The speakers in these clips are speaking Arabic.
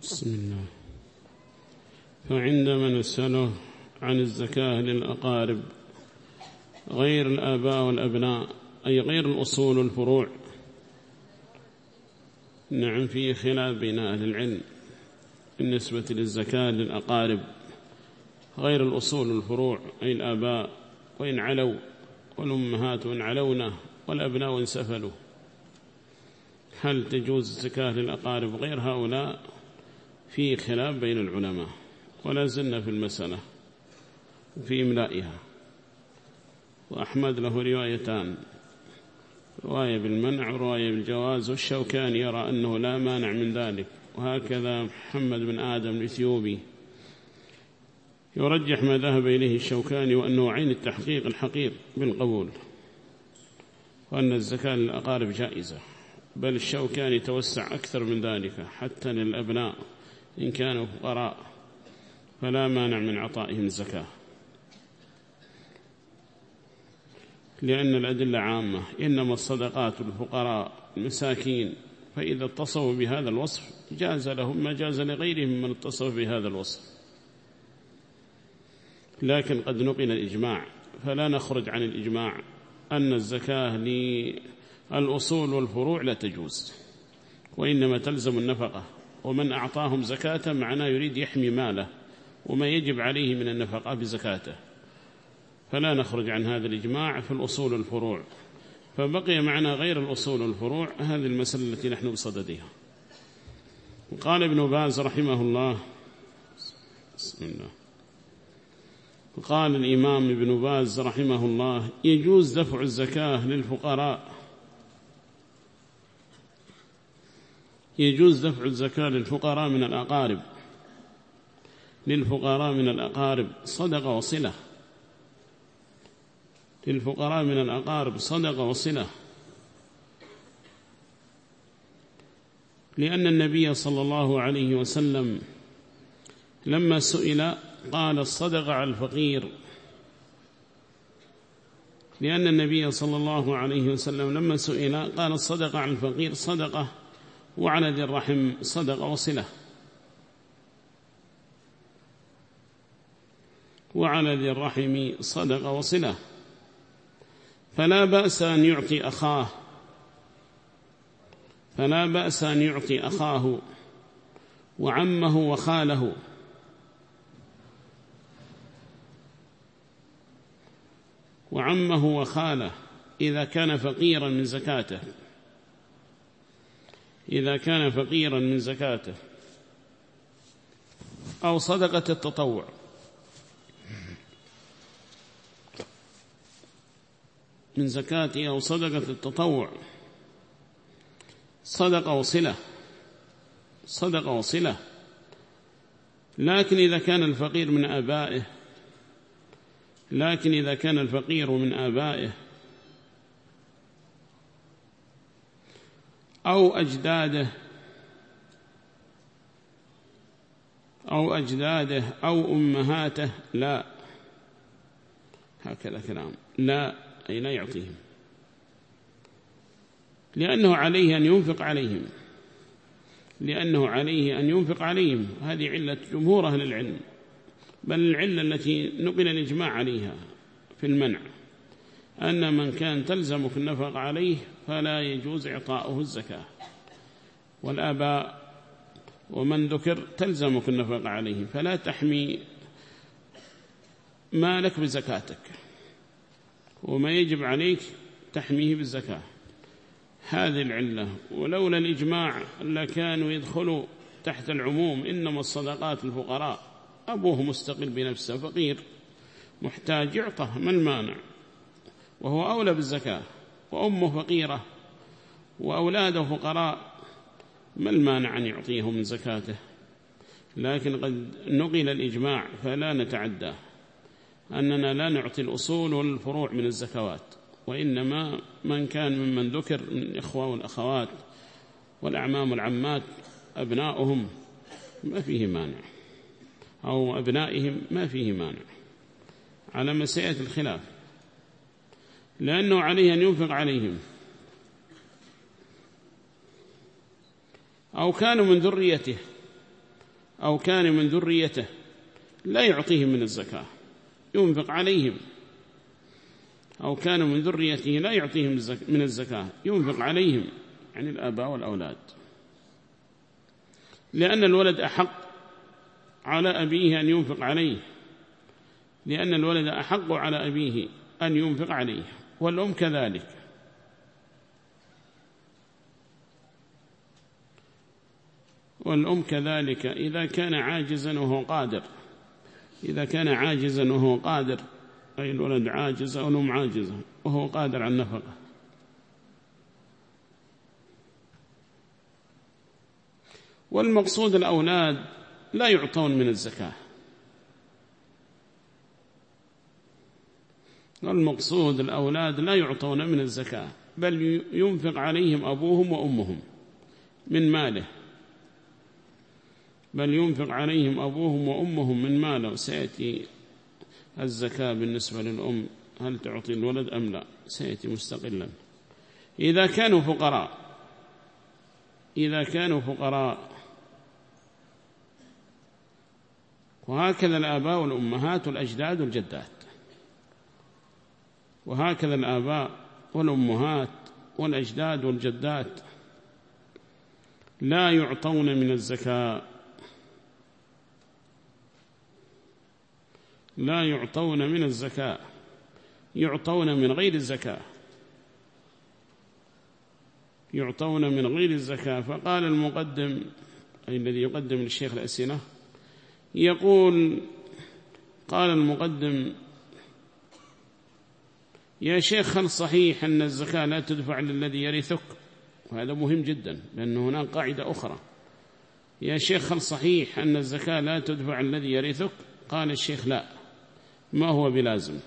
بسم الله. فعندما نسأله عن الزكاة للأقارب غير الآباء والأبناء، أي غير الأصول والفروع، نعم فيه خلاف بين أهل العلم بالنسبة للزكاة للأقارب غير الأصول والفروع، أي الآباء وإن علوا والأمهات وإن علونا والأبناء وإن سفلوا، هل تجوز الزكاة للأقارب غير هؤلاء؟ فيه خلاف بين العلماء، ولا زلنا في المسألة في إملائها. وأحمد له روايتان، رواية بالمنع ورواية بالجواز، والشوكاني يرى أنه لا مانع من ذلك، وهكذا محمد بن آدم الإثيوبي يرجح ما ذهب إليه الشوكاني، وأنه عين التحقيق الحقيق بالقبول، وأن الزكاة للأقارب جائزة، بل الشوكاني توسع أكثر من ذلك حتى للأبناء إن كانوا فقراء فلا مانع من عطائهم الزكاة، لأن الأدلة عامة، إنما الصدقات للفقراء المساكين، فإذا اتصفوا بهذا الوصف جاز لهم ما جاز لغيرهم من اتصف بهذا الوصف. لكن قد نقل الإجماع، فلا نخرج عن الإجماع أن الزكاة للأصول والفروع لا تجوز، وإنما تلزم النفقة، ومن أعطاهم زكاة معناه يريد يحمي ماله وما يجب عليه من النفقة بزكاته، فلا نخرج عن هذا الإجماع في الأصول والفروع. فبقي معنا غير الأصول والفروع، هذه المسألة التي نحن بصددها. وقال ابن باز رحمه الله، بسم الله، وقال الإمام ابن باز رحمه الله: يجوز دفع الزكاة للفقراء، يجوز دفع الزكاة للفقراء من الأقارب، للفقراء من الأقارب صدقة وصلة، للفقراء من الأقارب صدقة وصلة، لأن النبي صلى الله عليه وسلم لما سئل قال الصدقة على الفقير، لأن النبي صلى الله عليه وسلم لما سئل قال الصدقة على الفقير صدقة، وعلى ذي الرحم صدقة وصلة، وعلى ذي الرحم صدقة وصلة، فلا بأس أن يعطي أخاه، فلا بأس أن يعطي أخاه وعمه وخاله، وعمه وخاله إذا كان فقيرا من زكاته، إذا كان فقيرا من زكاته، أو صدقة التطوع، من زكاته أو صدقة التطوع، صدقة وصلة، صدقة وصلة. لكن إذا كان الفقير من آبائه، لكن إذا كان الفقير من آبائه أو أجداده أو أجداده أو أمهاته لا، هكذا كلام، لا، أي لا يعطيهم، لأنه عليه أن ينفق عليهم، لأنه عليه أن ينفق عليهم. هذه علة جمهور أهل العلم، بل العلة التي نقل الإجماع عليها في المنع، أن من كان تلزمك النفق عليه فلا يجوز إعطاؤه الزكاة، والآباء ومن ذكر تلزمك النفق عليه، فلا تحمي مالك بزكاتك، وما يجب عليك تحميه بالزكاة. هذه العلة، ولولا الإجماع لكانوا يدخلوا تحت العموم، إنما الصدقات الفقراء، أبوه مستقل بنفسه فقير محتاج يعطه، ما المانع، وهو أولى بالزكاة، وأمه فقيرة وأولاده فقراء، ما المانع أن يعطيه من زكاته. لكن قد نقل الإجماع فلا نتعدى، أننا لا نعطي الأصول والفروع من الزكوات، وإنما من كان ممن ذكر من الإخوة والأخوات والأعمام والعمات أبناؤهم ما فيه مانع، أو أبنائهم ما فيه مانع، على مسألة الخلاف، لأنه عليه أن ينفق عليهم، أو كانوا من ذريته، أو كان من ذريته لا يعطيهم من الزكاة، ينفق عليهم، أو كان من ذريته لا يعطيهم من الزكاة، ينفق عليهم، يعني الآباء والأولاد، لأن الولد أحق على أبيه أن ينفق عليه، لأن الولد أحق على أبيه أن ينفق عليه، والأم كذلك. والأم كذلك إذا كان عاجزا وهو قادر، إذا كان عاجزا وهو قادر، أي الولد عاجز أو الأم عاجزة وهو قادر على النفقة. والمقصود الأولاد لا يعطون من الزكاة، والمقصود الأولاد لا يعطون من الزكاة، بل ينفق عليهم أبوهم وأمهم من ماله، بل ينفق عليهم أبوهم وأمهم من ماله. سيأتي الزكاة بالنسبة للأم، هل تعطي الولد أم لا، سيأتي مستقلا. إذا كانوا فقراء، إذا كانوا فقراء، وهكذا الآباء والأمهات والأجداد والجدات، وهكذا الآباء والأمهات والأجداد والجدات لا يعطون من الزكاة، لا يعطون من الزكاة، يعطون من غير الزكاة، يعطون من غير الزكاة. فقال المقدم، أي الذي يقدم للشيخ الأسئلة، يقول: قال المقدم: يا شيخ، هل صحيح أن الزكاة لا تدفع للذي يرثك؟ وهذا مهم جدا، لأن هناك قاعدة أخرى. يا شيخ، هل صحيح أن الزكاة لا تدفع الذي يرثك؟ قال الشيخ: لا، ما هو بلازم.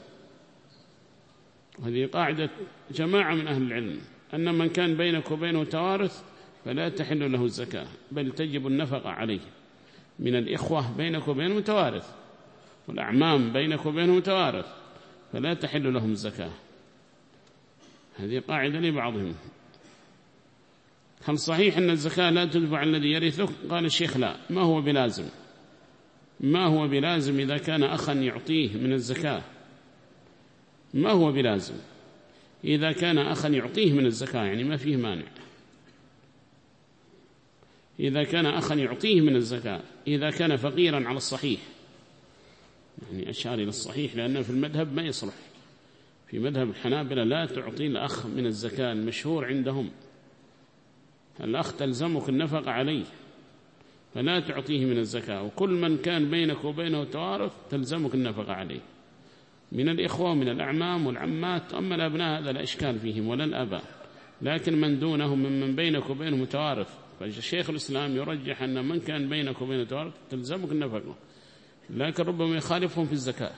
هذه قاعدة جماعة من أهل العلم، أن من كان بينك وبينه توارث فلا تحل له الزكاة، بل تجب النفقة عليه. من الإخوة بينك وبينهم توارث، والأعمام بينك وبينهم توارث، فلا تحل لهم الزكاة. هذه قاعدة لبعضهم. هل صحيح أن الزكاة لا تدفع الذي يرثك؟ قال الشيخ: لا، ما هو بلازم. ما هو بلازم إذا كان أخا يعطيه من الزكاة، ما هو بلازم إذا كان أخا يعطيه من الزكاة، يعني ما فيه مانع. إذا كان أخا يعطيه من الزكاة، إذا كان فقيرا على الصحيح، يعني أشار إلى الصحيح لأنه في المذهب ما يصلح. في مذهب الحنابلة لا تعطي الأخ من الزكاة، المشهور عندهم الأخ تلزمك النفقة عليه، فلا تعطيه من الزكاة. وكل من كان بينك وبينه توارث تلزمك النفقة عليه، من الإخوة ومن الأعمام والعمات. أما الأبناء هذا لا إشكال فيهم ولا الأباء، لكن من دونهم ممن بينك وبينه توارث، فالشيخ الإسلام يرجح أن من كان بينك وبينه توارث تلزمك النفقة، لكن ربما يخالفهم في الزكاة.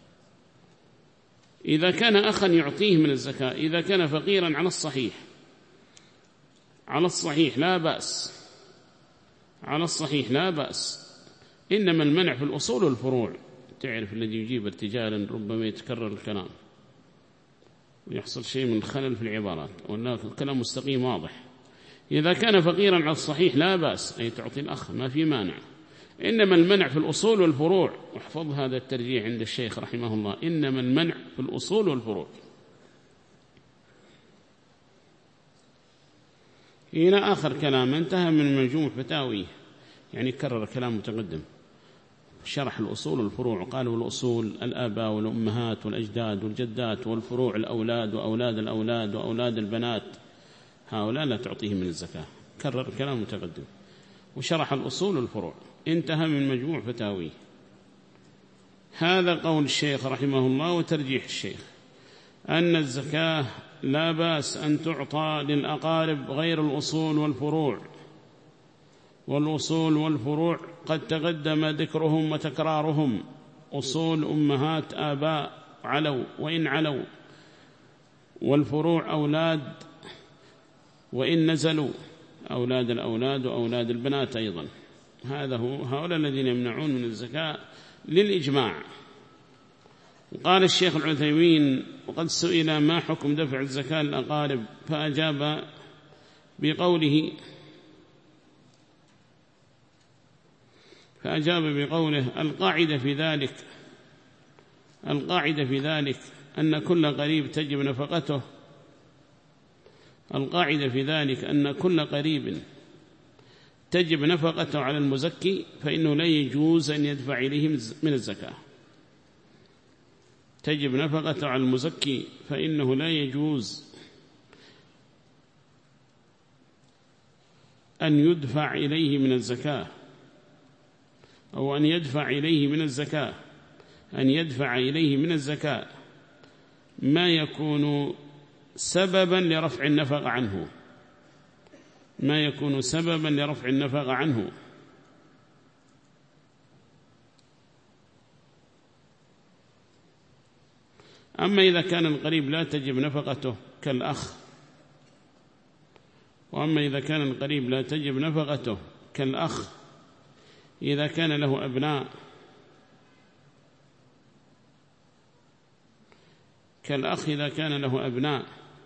إذا كان أخا يعطيه من الزكاة، إذا كان فقيرا على الصحيح، على الصحيح لا بأس، على الصحيح لا بأس. إنما المنع في الأصول والفروع. تعرف الذي يجيب ارتجالا ربما يتكرر الكلام ويحصل شيء من الخلل في العبارات، وأنه الكلام مستقيم واضح. إذا كان فقيرا على الصحيح لا بأس، أي تعطي الأخ، ما في مانع. إنما المنع في الأصول والفروع، واحفظ هذا الترجيح عند الشيخ رحمه الله: إنما المنع في الأصول والفروع. إلى آخر كلام انتهى من مجموع فتاوي، يعني كرر كلام متقدم، شرح الأصول والفروع. قالوا الأصول الآباء والأمهات والأجداد والجدات، والفروع الأولاد وأولاد الأولاد وأولاد البنات، هؤلاء لا تعطيهم من الزكاة. كرر كلام متقدم وشرح الأصول والفروع، انتهى من مجموع فتاوي. هذا قول الشيخ رحمه الله وترجيح الشيخ، أن الزكاة لا بأس أن تعطى للأقارب غير الأصول والفروع. والأصول والفروع قد تقدم ذكرهم وتكرارهم. أصول أمهات آباء علوا وإن علوا، والفروع أولاد وإن نزلوا، أولاد الأولاد وأولاد البنات أيضا. هذا هو هؤلاء الذين يمنعون من الزكاة للإجماع. وقال الشيخ العثيمين: وقد سئل ما حكم دفع الزكاة للأقارب، فأجاب بقوله: فأجاب بقوله: القاعدة في ذلك أن كل قريب تجب نفقته. القاعدة في ذلك أن كل قريب تجب نفقته على المزكي، فإنه لا يجوز أن يدفع إليه من الزكاة. تجب نفقته على المزكي، فإنه لا يجوز أن يدفع إليه من الزكاة، أو أن يدفع إليه من الزكاة، أن يدفع إليه من الزكاة ما يكون سببا لرفع النفقة عنه، ما يكون سببا لرفع النفقة عنه. أما إذا كان القريب لا تجب نفقته كالأخ، وأما إذا كان القريب لا تجب نفقته كالأخ إذا كان له أبناء، كالأخ إذا كان له أبناء،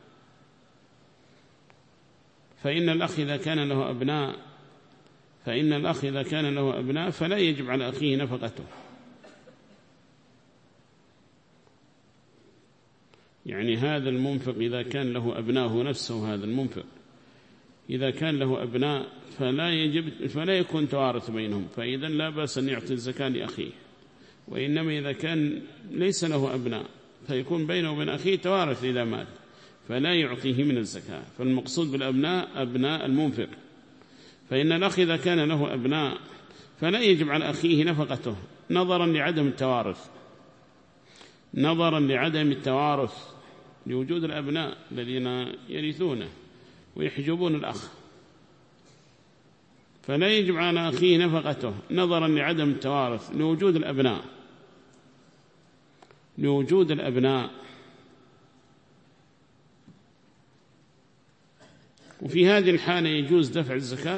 فإن الأخ إذا كان له أبناء فلا يجب على أخيه نفقته. يعني هذا المنفق إذا كان له أبناء نفسه، هذا المنفق إذا كان له أبناء فلا يكون توارث بينهم، فإذا لا بأس أن يعطي الزكاة لأخيه. وإنما إذا كان ليس له أبناء فيكون بينه وبين أخيه توارث إذا مات، فلا يعطيه من الزكاة. فالمقصود بالأبناء أبناء المنفق. فإن الأخ إذا كان له أبناء فلا يجب على أخيه نفقته نظرا لعدم التوارث، لوجود الأبناء الذين يرثونه ويحجبون الأخ، فلا يجب على أخيه نفقته نظرا لعدم التوارث لوجود الأبناء. وفي هذه الحالة يجوز دفع الزكاة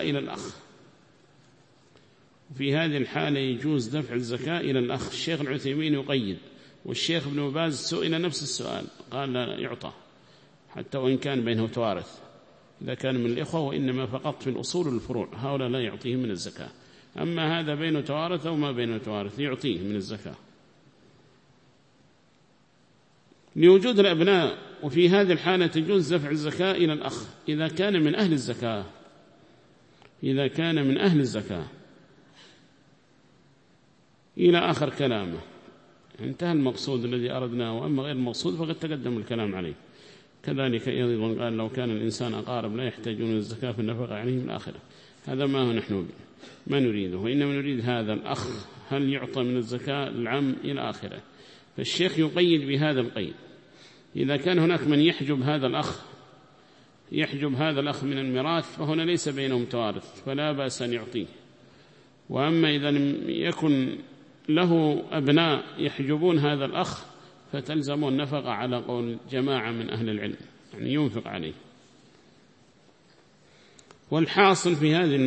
إلى الأخ. الشيخ العثيمين يقيد، والشيخ ابن باز سئل نفس السؤال قال لا يعطى حتى وإن كان بينه توارث، إذا كان من الإخوة، وإنما فقط في الأصول والفروع هؤلاء لا يعطيه من الزكاة. أما هذا بينه توارث أو ما بينه توارث يعطيه من الزكاة لوجود الأبناء. وفي هذه الحالة تجوز دفع الزكاة إلى الأخ إذا كان من أهل الزكاة، إلى آخر كلامه. انتهى المقصود الذي أردناه، وأما غير المقصود فقد تقدم الكلام عليه. كذلك أيضا قال لو كان الإنسان أقارب لا يحتاجون الزكاة في النفقة عليهم الآخرة. هذا ما هو نحن ما نريده، وإنما نريد هذا الأخ هل يعطى من الزكاة العم إلى آخره. فالشيخ يقيد بهذا القيد: إذا كان هناك من يحجب هذا الأخ من الميراث فهنا ليس بينهم توارث فلا بأس أن يعطيه. وأما إذا لم يكن له أبناء يحجبون هذا الأخ فتلزم النفقة على قول جماعة من أهل العلم، يعني ينفق عليه. والحاصل في هذه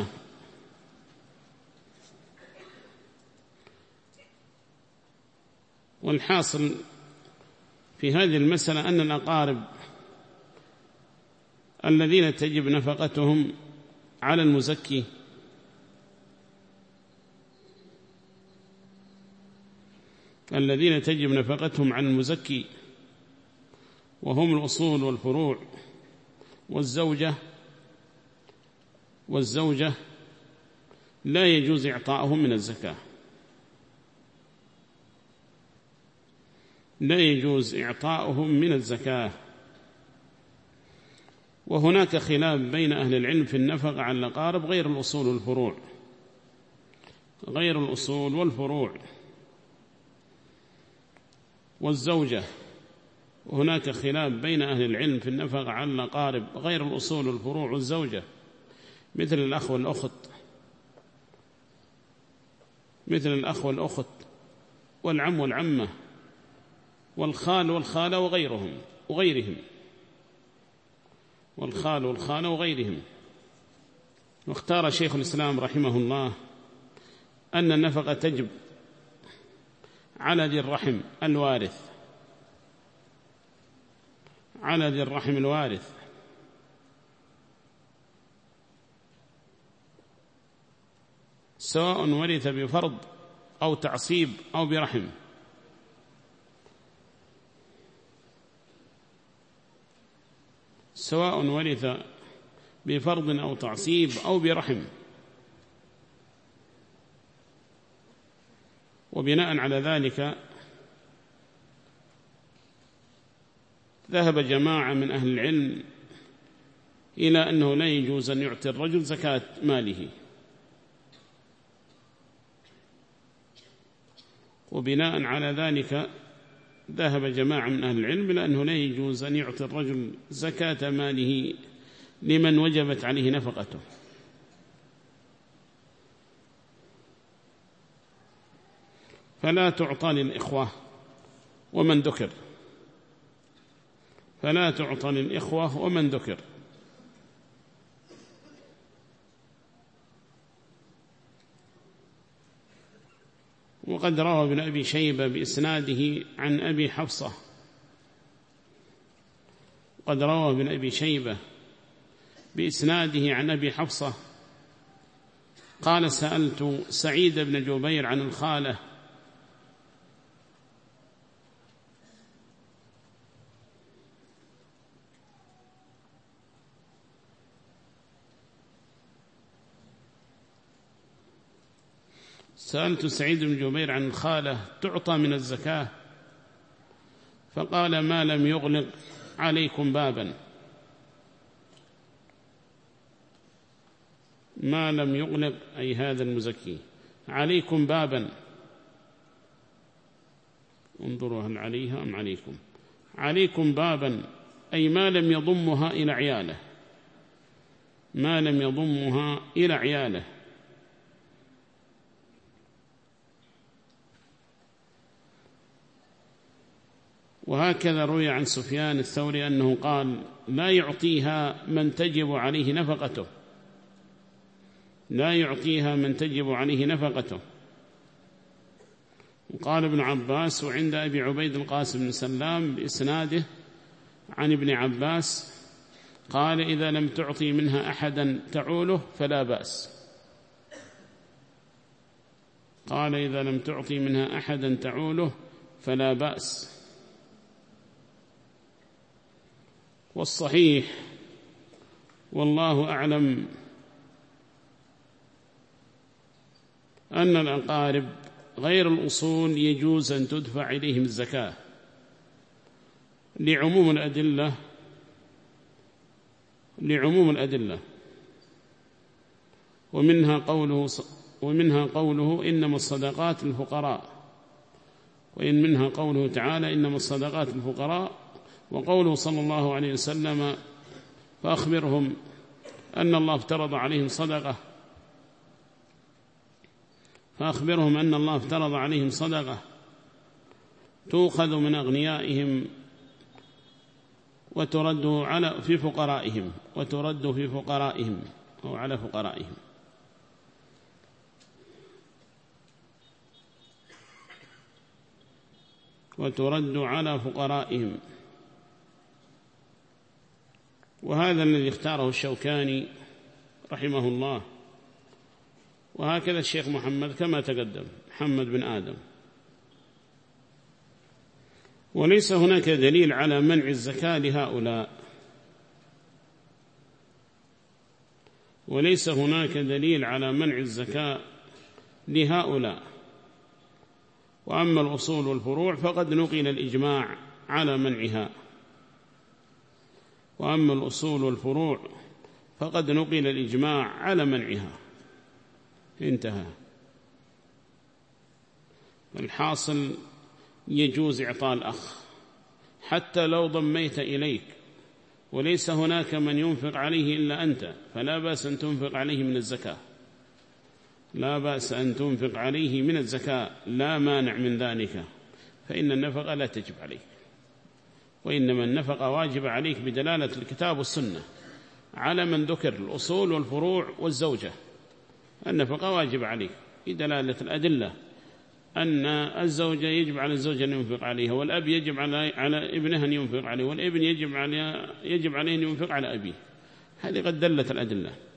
المسألة أن الأقارب الذين تجب نفقتهم على المزكي وهم الأصول والفروع والزوجة لا يجوز إعطاءهم من الزكاة. وهناك خلاف بين أهل العلم في النفقة على الأقارب غير الأصول والفروع والزوجة. هناك خلاف بين أهل العلم في النفقة على الأقارب غير الأصول والفروع والزوجة، مثل الأخ والأخت والعم والعمة والخال والخالة وغيرهم. واختار شيخ الإسلام رحمه الله أن النفقة تجب على ذي الرحم الوارث سواء ورث بفرض أو تعصيب أو برحم. سواء ورث بفرض أو تعصيب أو برحم. وبناء على ذلك ذهب جماعة من أهل العلم إلى أنه لا يجوز أن يعطي الرجل زكاة ماله. وبناء على ذلك ذهب جماعة من أهل العلم إلى أنه لا يجوز أن يعطي الرجل زكاة ماله لمن وجبت عليه نفقته. فلا تعطى للإخوة ومن ذكر، فلا تعطى للإخوة ومن ذكر. وقد روى ابن أبي شيبة بإسناده عن أبي حفصة، قد روى ابن أبي شيبة بإسناده عن أبي حفصة قال: سألت سعيد بن جبير عن الخالة سألت سعيد بن جبير عن الخالة تعطى من الزكاة، فقال: ما لم يغلق عليكم بابا، ما لم يغلق أي هذا المزكي عليكم بابا. انظروا هل عليها أم عليكم؟ عليكم بابا أي ما لم يضمها إلى عياله، ما لم يضمها إلى عياله. وهكذا روي عن سفيان الثوري أنه قال: لا يعطيها من تجب عليه نفقته، لا يعطيها من تجب عليه نفقته. وقال ابن عباس وعند أبي عبيد القاسم بن سلام بإسناده عن ابن عباس قال: إذا لم تعطي منها أحدا تعوله فلا بأس. قال: إذا لم تعطي منها أحدا تعوله فلا بأس. والصحيح والله أعلم أن الأقارب غير الأصول يجوز أن تدفع إليهم الزكاة لعموم الأدلة ومنها قوله إنما الصدقات للفقراء، وإن منها قوله تعالى إنما الصدقات للفقراء، وقوله صلى الله عليه وسلم فأخبرهم أن الله افترض عليهم صدقة، فأخبرهم أن الله افترض عليهم صدقة تؤخذ من أغنيائهم وترد في فقرائهم، وترد في فقرائهم أو على فقرائهم. وترد على فقرائهم. وهذا الذي اختاره الشوكاني رحمه الله، وهكذا الشيخ محمد كما تقدم محمد بن آدم. وليس هناك دليل على منع الزكاة لهؤلاء، وليس هناك دليل على منع الزكاة لهؤلاء. وأما الأصول والفروع فقد نقل الإجماع على منعها، وأما الأصول والفروع فقد نقل الإجماع على منعها. انتهى. الحاصل يجوز إعطاء الأخ حتى لو ضميت إليك، وليس هناك من ينفق عليه إلا أنت، فلا بأس أن تنفق عليه من الزكاة، لا بأس أن تنفق عليه من الزكاة، لا مانع من ذلك، فإن النفقة لا تجب عليك، وإنما النفقة واجب عليك بدلالة الكتاب والسنة على من ذكر الأصول والفروع والزوجة. النفقة واجب عليك بدلالة الأدلة أن الزوجة يجب على الزوجة أن ينفق عليها، والأب يجب على ابنه أن ينفق عليه، والابن يجب عليه أن ينفق على أبيه. هذه قد دلت الأدلة.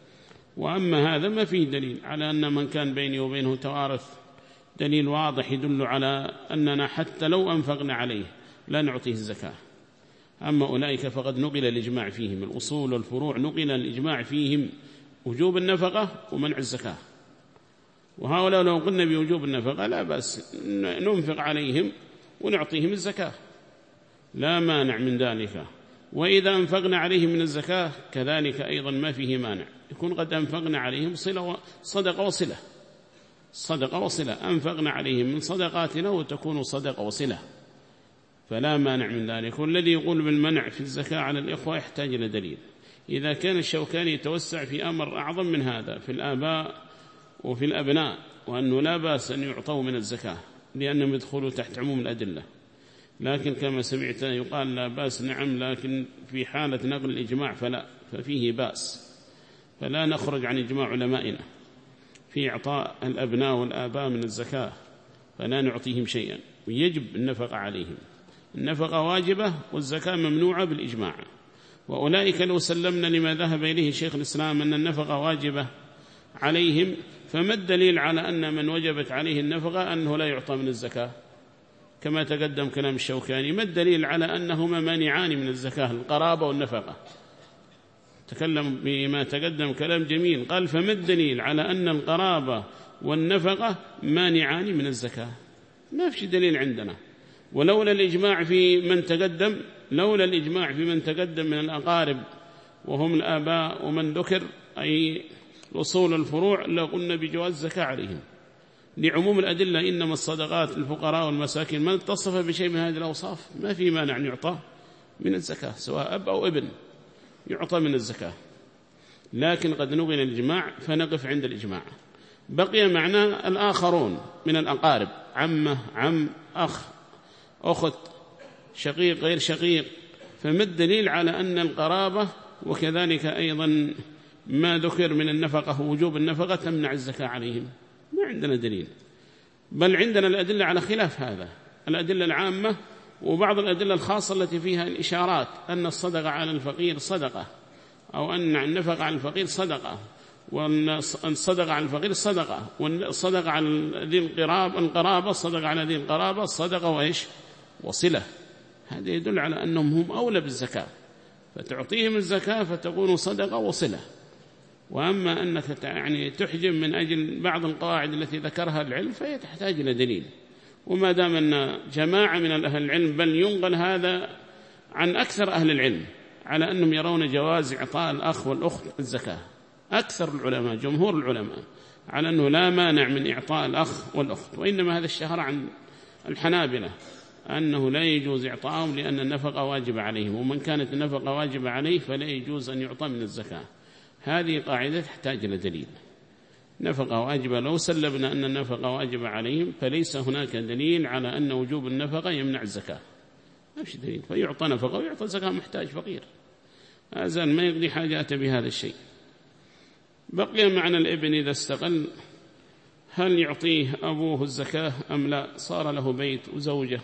وأما هذا ما فيه دليل على أن من كان بيني وبينه توارث دليل واضح يدل على أننا حتى لو أنفقنا عليه لا نعطيه الزكاة. أما أولئك فقد نقل الإجماع فيهم، الأصول والفروع نقل الإجماع فيهم وجوب النفقة ومنع الزكاة. وهؤلاء لو قلنا بوجوب النفقة لا بأس ننفق عليهم ونعطيهم الزكاة، لا مانع من ذلك. وإذا أنفقنا عليهم من الزكاة كذلك أيضا ما فيه مانع، يكون قد أنفقنا عليهم صدقة وصلة، صدقة وصلة، أنفقنا عليهم من صدقاتنا وتكون صدقة وصلة، فلا مانع من ذلك. والذي يقول بالمنع في الزكاة على الإخوة يحتاج إلى دليل. إذا كان الشوكاني يتوسع في أمر أعظم من هذا في الآباء وفي الأبناء، وأنه لا بأس أن يعطوا من الزكاة لأنهم يدخلوا تحت عموم الأدلة، لكن كما سمعت يقال لا بأس، نعم، لكن في حالة نقل الإجماع فلا، ففيه بأس، فلا نخرج عن إجماع علمائنا في إعطاء الأبناء والآباء من الزكاة، فلا نعطيهم شيئا، ويجب النفقة عليهم. النفقة واجبة والزكاة ممنوعة بالإجماع. وأولئك لو سلمنا لما ذهب إليه شيخ الإسلام أن النفقة واجبة عليهم، فما الدليل على أن من وجبت عليه النفقة أنه لا يعطى من الزكاة؟ كما تقدم كلام الشوكاني، ما الدليل على أنهما مانعان من الزكاة، القرابة والنفقة؟ تكلم بما تقدم كلام جميل، قال فما الدليل على أن القرابة والنفقة مانعان من الزكاة؟ ما في دليل عندنا. ولولا الإجماع في من تقدم، لولا الإجماع في من تقدم من الأقارب وهم الآباء ومن ذكر أي الأصول الفروع لقلنا بجواز الزكاة عليهم لعموم الأدلة. إنما الصدقات الفقراء والمساكين، من اتصف بشيء من هذه الأوصاف ما في مانع أن يعطى من الزكاة، سواء أب أو ابن يعطى من الزكاة. لكن قد نقل الإجماع فنقف عند الإجماع. بقي معنا الآخرون من الأقارب، عمه، عم، أخ، أخت، شقيق، غير شقيق، فما الدليل على أن القرابة وكذلك أيضا ما ذكر من النفقة ووجوب النفقة تمنع الزكاة عليهم؟ ما عندنا دليل، بل عندنا الأدلة على خلاف هذا، الأدلة العامة وبعض الأدلة الخاصة التي فيها الإشارات أن الصدقة على الفقير صدقة، أو أن النفقة على الفقير صدقة، والصدقة على الفقير صدقة، والصدقة على ذي القرابة، الصدقة على ذي القرابة صدقة وإيش وصلة. هذا يدل على أنهم هم أولى بالزكاة، فتعطيهم الزكاة فتكون صدقة وصلة. وأما أنك تحجم من أجل بعض القواعد التي ذكرها العلم فهي تحتاج إلى دليل. وما دام أن جماعة من أهل العلم، بل ينقل هذا عن أكثر أهل العلم على أنهم يرون جواز إعطاء الأخ والأخت الزكاة، أكثر العلماء جمهور العلماء على أنه لا مانع من إعطاء الأخ والأخت. وإنما هذا الشهر عن الحنابلة أنه لا يجوز إعطاءهم لأن النفقة واجبة عليهم، ومن كانت النفقة واجبة عليه فلا يجوز أن يعطى من الزكاة. هذه قاعدة تحتاج إلى دليل. نفقة واجبة، لو سلبنا أن النفقة واجبة عليهم فليس هناك دليل على أن وجوب النفقة يمنع الزكاة، ما في دليل، فيعطى نفقة ويعطى زكاة محتاج فقير أزال ما يقضي حاجاته بهذا الشيء. بقي معنا الابن إذا استقل، هل يعطيه أبوه الزكاة أم لا؟ صار له بيت وزوجة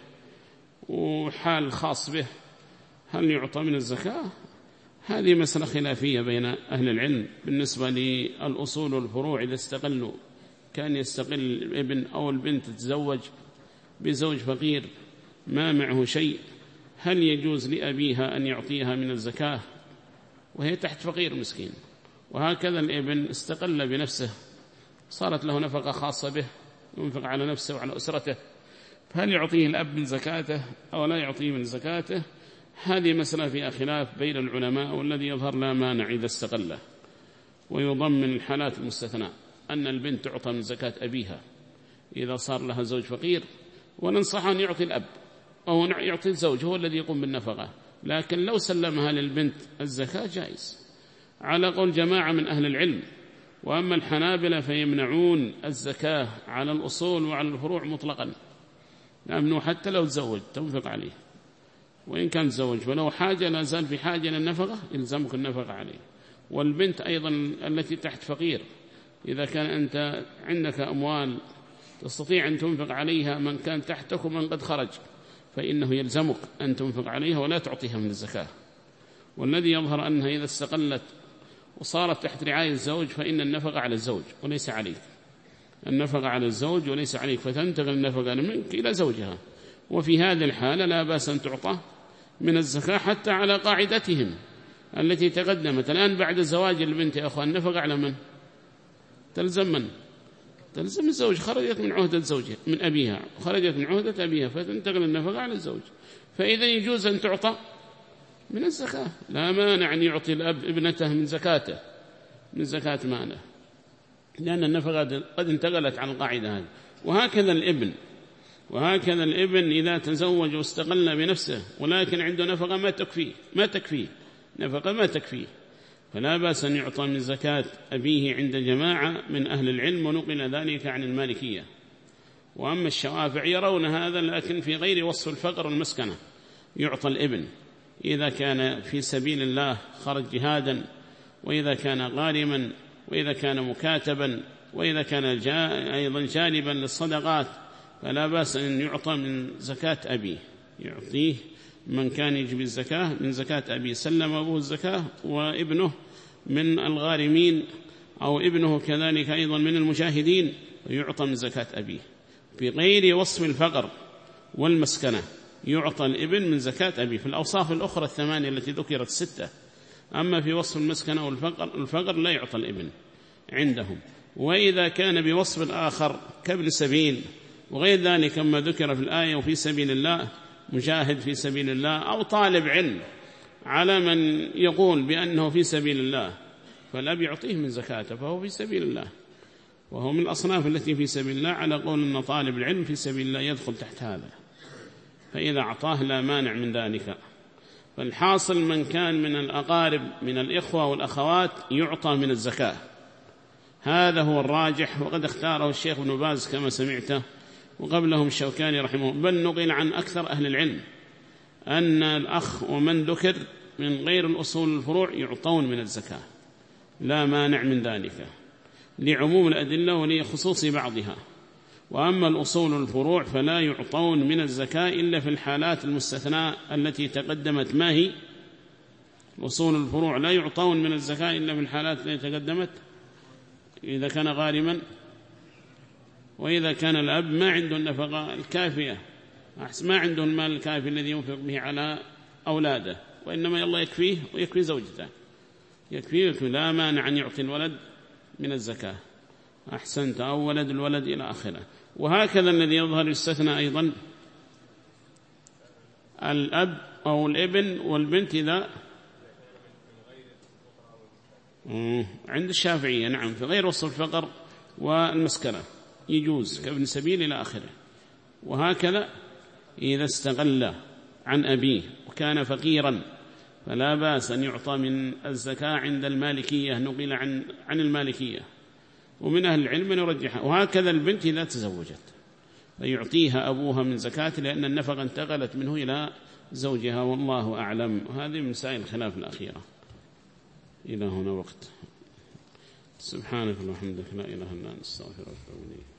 وحال خاص به، هل يعطى من الزكاة؟ هذه مسألة خلافية بين أهل العلم بالنسبة للأصول والفروع. إذا استقلوا كان يستقل الابن أو البنت تتزوج بزوج فقير ما معه شيء، هل يجوز لأبيها أن يعطيها من الزكاة وهي تحت فقير مسكين؟ وهكذا الابن استقل بنفسه، صارت له نفقة خاصة به ينفق على نفسه وعلى أسرته، فهل يعطيه الأب من زكاته أو لا يعطيه من زكاته؟ هذه مسألة فيها خلاف بين العلماء، والذي يظهر لا مانع إذا استقله. ويضمن الحالات المستثناء أن البنت تعطى من زكاة أبيها إذا صار لها زوج فقير، وننصح أن يعطي الأب أو يعطي الزوج هو الذي يقوم بالنفقة، لكن لو سلمها للبنت الزكاة جائز على قول جماعة من أهل العلم. وأما الحنابلة فيمنعون الزكاة على الأصول وعلى الفروع مطلقا، لأنه حتى لو تزوج تنفق عليه، وإن كان تزوج ولو حاجة لا زال في حاجة للنفقة يلزمك النفقة عليه. والبنت أيضا التي تحت فقير، إذا كان أنت عندك أموال تستطيع أن تنفق عليها من كان تحتك ومن قد خرج، فإنه يلزمك أن تنفق عليها ولا تعطيها من الزكاة. والذي يظهر أنها إذا استقلت وصارت تحت رعاية الزوج فإن النفقة على الزوج وليس عليك، النفقة على الزوج وليس عليك، فتنتقل النفقة منك إلى زوجها. وفي هذه الحالة لا بأس أن تعطى من الزكاة حتى على قاعدتهم التي تقدمت. الآن بعد زواج البنت يا أخوان النفقة على من؟ تلزم من؟ تلزم الزوج، خرجت من عهدة زوجها من أبيها، خرجت من عهدة أبيها، فتنتقل النفقة على الزوج. فإذا يجوز أن تعطى من الزكاة، لا مانع أن يعطي الأب ابنته من زكاته، من زكاة ماله، لأن النفقة قد انتقلت عن القاعدة هذه. وهكذا الابن إذا تزوج واستقل بنفسه ولكن عنده نفقة ما تكفيه نفقة ما تكفيه، فلا بأس أن يعطى من زكاة أبيه عند جماعة من أهل العلم، ونقل ذلك عن المالكية. وأما الشوافع يرون هذا لكن في غير وصف الفقر والمسكنة، يعطى الابن إذا كان في سبيل الله خرج جهادا، وإذا كان غارما، وإذا كان مكاتبا، وإذا كان أيضا جانبا للصدقات، فلا بأس أن يعطى من زكاة أبيه، يعطيه من كان يجب الزكاة من زكاة أبيه، سلم أبوه الزكاة وابنه من الغارمين أو ابنه كذلك أيضا من المجاهدين، ويعطى من زكاة أبيه. في غير وصف الفقر والمسكنة يعطى الابن من زكاة أبيه في الأوصاف الأخرى الثمانية التي ذكرت 6. أما في وصف المسكنة والفقر لا يعطى الابن عندهم. وإذا كان بوصف آخر كابن سبيل وغير ذلك ما ذكر في الآية، وفي سبيل الله مجاهد في سبيل الله، أو طالب علم على من يقول بأنه في سبيل الله، فالأب يعطيه من زكاته فهو في سبيل الله، وهو من الأصناف التي في سبيل الله، على قول أن طالب العلم في سبيل الله يدخل تحت هذا، فإذا أعطاه لا مانع من ذلك. فالحاصل من كان من الأقارب من الإخوة والأخوات يعطى من الزكاة، هذا هو الراجح، وقد اختاره الشيخ ابن باز كما سمعته، وقبلهم الشوكاني رحمه، بل نقل عن أكثر أهل العلم أن الأخ ومن ذكر من غير الأصول الفروع يعطون من الزكاة، لا مانع من ذلك لعموم الأدلة ولخصوص بعضها. وأما الأصول الفروع فلا يعطون من الزكاة إلا في الحالات المستثناء التي تقدمت. ما هي أصول الفروع؟ لا يعطون من الزكاة إلا في الحالات التي تقدمت، إذا كان غارما، وإذا كان الأب ما عنده النفقة الكافية، ما عنده المال الكافي الذي ينفق به على أولاده، وإنما يلا يكفيه ويكفي زوجته، يكفيه لا مانع أن يعطي الولد من الزكاة، أحسنت، أو ولد الولد إلى آخره. وهكذا الذي يظهر يستثنى أيضا الأب أو الابن والبنت إذا عند الشافعية، نعم، في غير وصف الفقر والمسكنة يجوز كابن سبيل إلى آخره. وهكذا إذا استغل عن أبيه وكان فقيرا فلا بأس أن يعطى من الزكاة عند المالكية، نقل عن المالكية، ومن أهل العلم من يرجحها. وهكذا البنت إذا تزوجت فيعطيها أبوها من زكاة، لأن النفقة انتقلت منه إلى زوجها، والله أعلم. هذه من مسائل الخلاف الأخيرة. إلى هنا وقت. سبحانك اللهم وبحمدك، لا إله إلا أنت، نستغفرك ونتوب إليك.